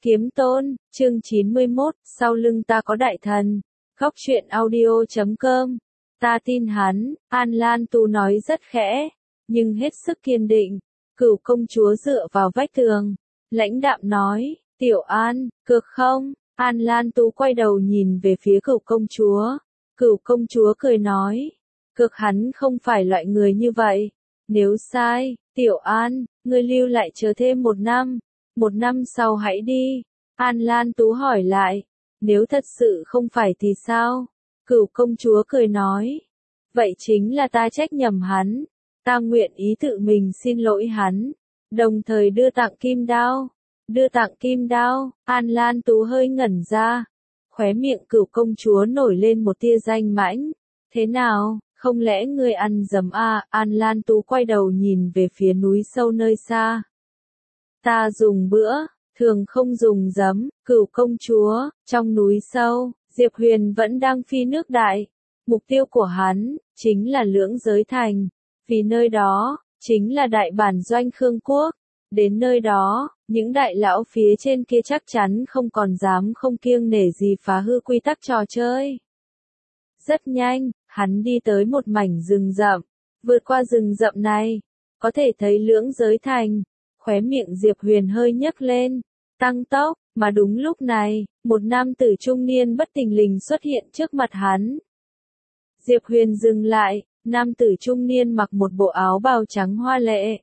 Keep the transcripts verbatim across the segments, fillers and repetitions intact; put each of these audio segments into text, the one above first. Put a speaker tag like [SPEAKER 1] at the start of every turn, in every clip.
[SPEAKER 1] Kiếm Tôn, chương chín mươi mốt, sau lưng ta có đại thần. Góc truyện audio chấm com. Ta tin hắn, An Lan Tú nói rất khẽ, nhưng hết sức kiên định. Cửu công chúa dựa vào vách tường, lãnh đạm nói, Tiểu An, cược không? An Lan Tú quay đầu nhìn về phía cửu công chúa. Cửu công chúa cười nói, cược hắn không phải loại người như vậy. Nếu sai, Tiểu An, ngươi lưu lại chờ thêm một năm. Một năm sau hãy đi. An Lan Tú hỏi lại, nếu thật sự không phải thì sao? Cửu công chúa cười nói, vậy chính là ta trách nhầm hắn. Ta nguyện ý tự mình xin lỗi hắn, đồng thời đưa tặng kim đao. Đưa tặng kim đao, An Lan Tú hơi ngẩn ra. Khóe miệng cửu công chúa nổi lên một tia danh mãnh. Thế nào, không lẽ ngươi ăn dấm à? An Lan Tú quay đầu nhìn về phía núi sâu nơi xa. Ta dùng bữa, thường không dùng giấm. Cửu công chúa, trong núi sâu, Diệp Huyền vẫn đang phi nước đại. Mục tiêu của hắn, chính là Lưỡng Giới Thành. Vì nơi đó, chính là đại bản doanh Khương Quốc. Đến nơi đó, những đại lão phía trên kia chắc chắn không còn dám không kiêng nể gì phá hư quy tắc trò chơi. Rất nhanh, hắn đi tới một mảnh rừng rậm. Vượt qua rừng rậm này, có thể thấy Lưỡng Giới Thành. Khóe miệng Diệp Huyền hơi nhấc lên, tăng tốc, mà đúng lúc này, một nam tử trung niên bất thình lình xuất hiện trước mặt hắn. Diệp Huyền dừng lại, nam tử trung niên mặc một bộ áo bào trắng hoa lệ.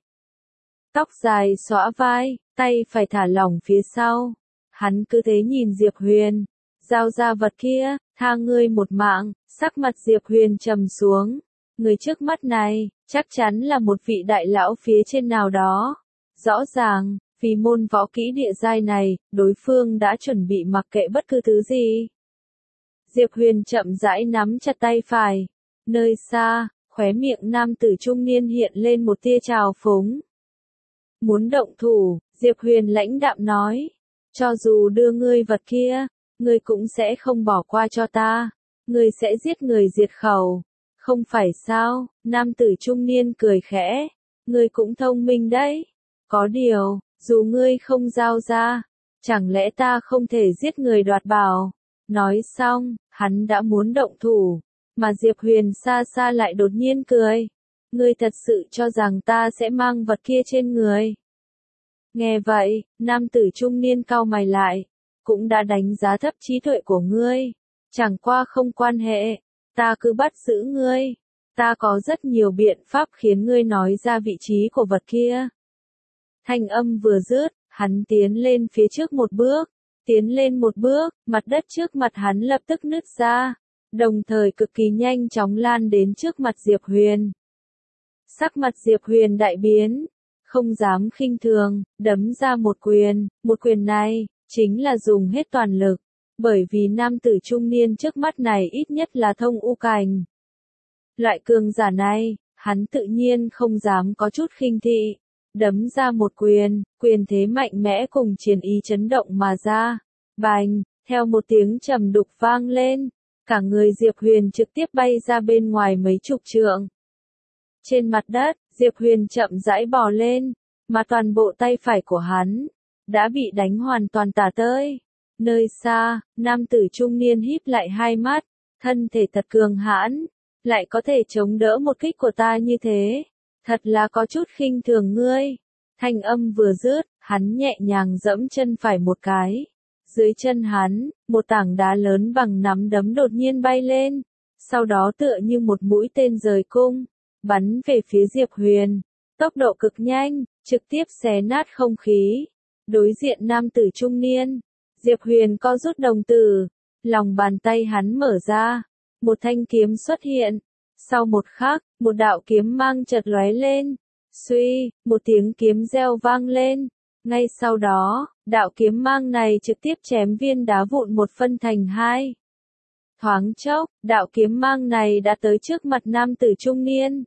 [SPEAKER 1] Tóc dài xõa vai, tay phải thả lỏng phía sau. Hắn cứ thế nhìn Diệp Huyền, giao ra vật kia, tha ngươi một mạng. Sắc mặt Diệp Huyền trầm xuống. Người trước mắt này, chắc chắn là một vị đại lão phía trên nào đó. Rõ ràng, vì môn võ kỹ địa giai này, đối phương đã chuẩn bị mặc kệ bất cứ thứ gì. Diệp Huyền chậm rãi nắm chặt tay phải. Nơi xa, khóe miệng nam tử trung niên hiện lên một tia trào phúng. Muốn động thủ, Diệp Huyền lãnh đạm nói. Cho dù đưa ngươi vật kia, ngươi cũng sẽ không bỏ qua cho ta. Ngươi sẽ giết người diệt khẩu. Không phải sao? Nam tử trung niên cười khẽ. Ngươi cũng thông minh đấy. Có điều, dù ngươi không giao ra, chẳng lẽ ta không thể giết người đoạt bảo? Nói xong, hắn đã muốn động thủ, mà Diệp Huyền xa xa lại đột nhiên cười. Ngươi thật sự cho rằng ta sẽ mang vật kia trên người? Nghe vậy, nam tử trung niên cau mày lại, cũng đã đánh giá thấp trí tuệ của ngươi. Chẳng qua không quan hệ, ta cứ bắt giữ ngươi. Ta có rất nhiều biện pháp khiến ngươi nói ra vị trí của vật kia. Thanh âm vừa dứt, hắn tiến lên phía trước một bước. Tiến lên một bước, mặt đất trước mặt hắn lập tức nứt ra. Đồng thời cực kỳ nhanh chóng lan đến trước mặt Diệp Huyền. Sắc mặt Diệp Huyền đại biến. Không dám khinh thường, đấm ra một quyền. Một quyền này, chính là dùng hết toàn lực. Bởi vì nam tử trung niên trước mắt này ít nhất là thông u cảnh. Loại cường giả này, hắn tự nhiên không dám có chút khinh thị. Đấm ra một quyền, quyền thế mạnh mẽ cùng chiến ý chấn động mà ra. Bành, theo một tiếng trầm đục vang lên, cả người Diệp Huyền trực tiếp bay ra bên ngoài mấy chục trượng. Trên mặt đất, Diệp Huyền chậm rãi bò lên, mà toàn bộ tay phải của hắn đã bị đánh hoàn toàn tả tơi. Nơi xa, nam tử trung niên híp lại hai mắt, thân thể thật cường hãn, lại có thể chống đỡ một kích của ta như thế. Thật là có chút khinh thường ngươi. Thanh âm vừa dứt, hắn nhẹ nhàng giẫm chân phải một cái. Dưới chân hắn, một tảng đá lớn bằng nắm đấm đột nhiên bay lên. Sau đó tựa như một mũi tên rời cung, bắn về phía Diệp Huyền. Tốc độ cực nhanh, trực tiếp xé nát không khí. Đối diện nam tử trung niên, Diệp Huyền co rút đồng tử. Lòng bàn tay hắn mở ra. Một thanh kiếm xuất hiện. Sau một khắc, một đạo kiếm mang chợt lóe lên. Suy, một tiếng kiếm reo vang lên. Ngay sau đó, đạo kiếm mang này trực tiếp chém viên đá vụn một phân thành hai. Thoáng chốc, đạo kiếm mang này đã tới trước mặt nam tử trung niên.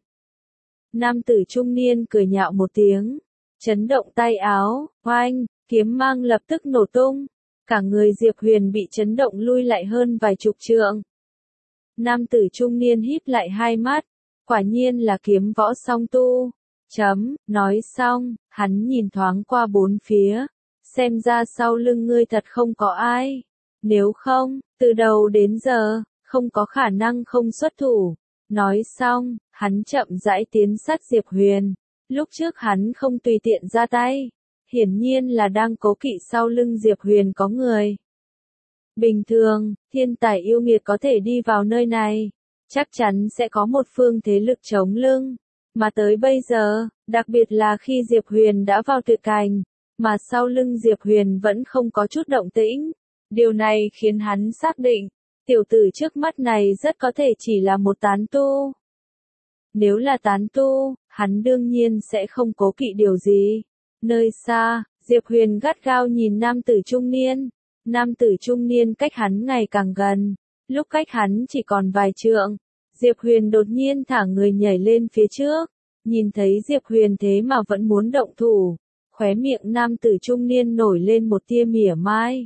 [SPEAKER 1] Nam tử trung niên cười nhạo một tiếng, chấn động tay áo, oanh, kiếm mang lập tức nổ tung. Cả người Diệp Huyền bị chấn động lui lại hơn vài chục trượng. Nam tử trung niên híp lại hai mắt, quả nhiên là kiếm võ song tu. Chấm, nói xong, hắn nhìn thoáng qua bốn phía, xem ra sau lưng ngươi thật không có ai. Nếu không, từ đầu đến giờ, không có khả năng không xuất thủ. Nói xong, hắn chậm rãi tiến sát Diệp Huyền. Lúc trước hắn không tùy tiện ra tay. Hiển nhiên là đang cố kỵ sau lưng Diệp Huyền có người. Bình thường, thiên tài yêu nghiệt có thể đi vào nơi này. Chắc chắn sẽ có một phương thế lực chống lưng. Mà tới bây giờ, đặc biệt là khi Diệp Huyền đã vào tuyệt cảnh, mà sau lưng Diệp Huyền vẫn không có chút động tĩnh. Điều này khiến hắn xác định, tiểu tử trước mắt này rất có thể chỉ là một tán tu. Nếu là tán tu, hắn đương nhiên sẽ không cố kỵ điều gì. Nơi xa, Diệp Huyền gắt gao nhìn nam tử trung niên. Nam tử trung niên cách hắn ngày càng gần. Lúc cách hắn chỉ còn vài trượng, Diệp Huyền đột nhiên thả người nhảy lên phía trước. Nhìn thấy Diệp Huyền thế mà vẫn muốn động thủ. Khóe miệng nam tử trung niên nổi lên một tia mỉa mai.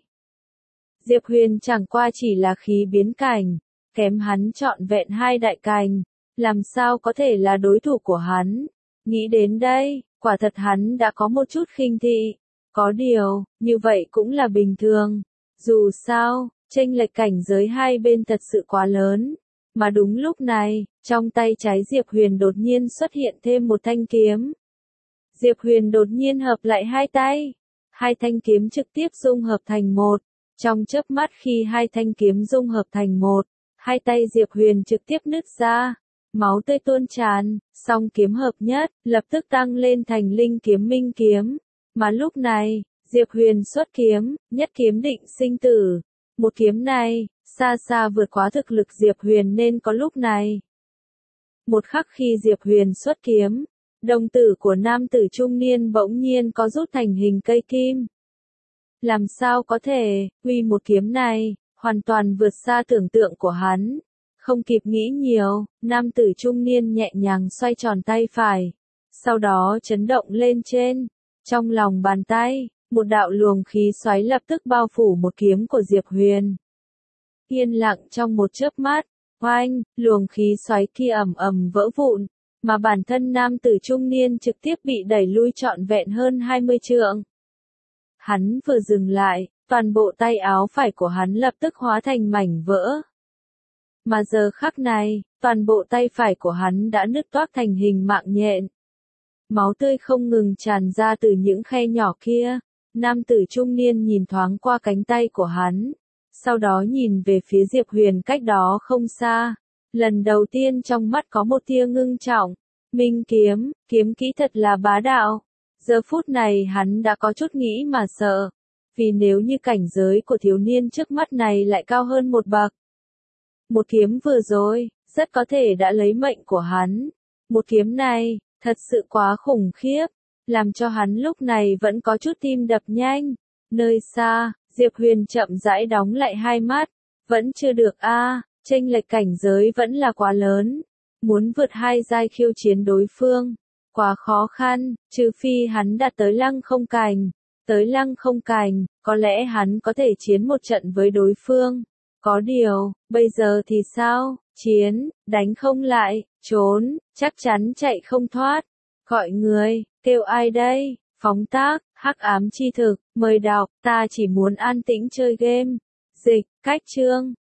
[SPEAKER 1] Diệp Huyền chẳng qua chỉ là khí biến cảnh, kém hắn trọn vẹn hai đại cảnh, làm sao có thể là đối thủ của hắn. Nghĩ đến đây, quả thật hắn đã có một chút khinh thị. Có điều, như vậy cũng là bình thường. Dù sao, chênh lệch cảnh giới hai bên thật sự quá lớn. Mà đúng lúc này, trong tay trái Diệp Huyền đột nhiên xuất hiện thêm một thanh kiếm. Diệp Huyền đột nhiên hợp lại hai tay. Hai thanh kiếm trực tiếp dung hợp thành một. Trong chớp mắt khi hai thanh kiếm dung hợp thành một, hai tay Diệp Huyền trực tiếp nứt ra. Máu tươi tuôn tràn, song kiếm hợp nhất, lập tức tăng lên thành linh kiếm minh kiếm. Mà lúc này, Diệp Huyền xuất kiếm, nhất kiếm định sinh tử. Một kiếm này, xa xa vượt quá thực lực Diệp Huyền nên có lúc này. Một khắc khi Diệp Huyền xuất kiếm, đồng tử của nam tử trung niên bỗng nhiên có rút thành hình cây kim. Làm sao có thể, uy một kiếm này, hoàn toàn vượt xa tưởng tượng của hắn. Không kịp nghĩ nhiều, nam tử trung niên nhẹ nhàng xoay tròn tay phải. Sau đó chấn động lên trên. Trong lòng bàn tay, một đạo luồng khí xoáy lập tức bao phủ một kiếm của Diệp Huyền. Yên lặng trong một chớp mắt, oanh, luồng khí xoáy kia ầm ầm vỡ vụn, mà bản thân nam tử trung niên trực tiếp bị đẩy lui trọn vẹn hơn hai mươi trượng. Hắn vừa dừng lại, toàn bộ tay áo phải của hắn lập tức hóa thành mảnh vỡ. Mà giờ khắc này, toàn bộ tay phải của hắn đã nứt toác thành hình mạng nhện. Máu tươi không ngừng tràn ra từ những khe nhỏ kia. Nam tử trung niên nhìn thoáng qua cánh tay của hắn. Sau đó nhìn về phía Diệp Huyền cách đó không xa. Lần đầu tiên trong mắt có một tia ngưng trọng. Minh kiếm, kiếm kỹ thật là bá đạo. Giờ phút này hắn đã có chút nghĩ mà sợ. Vì nếu như cảnh giới của thiếu niên trước mắt này lại cao hơn một bậc. Một kiếm vừa rồi, rất có thể đã lấy mệnh của hắn. Một kiếm này, thật sự quá khủng khiếp, làm cho hắn lúc này vẫn có chút tim đập nhanh. Nơi xa, Diệp Huyền chậm rãi đóng lại hai mắt. Vẫn chưa được a, à, chênh lệch cảnh giới vẫn là quá lớn. Muốn vượt hai giai khiêu chiến đối phương, quá khó khăn, trừ phi hắn đạt tới lăng không cảnh. Tới lăng không cảnh, có lẽ hắn có thể chiến một trận với đối phương. Có điều, bây giờ thì sao? Chiến, đánh không lại, trốn, chắc chắn chạy không thoát. Gọi người, kêu ai đây? Phóng tác, hắc ám chi thực, mời đọc, ta chỉ muốn an tĩnh chơi game. Dịch, cách chương.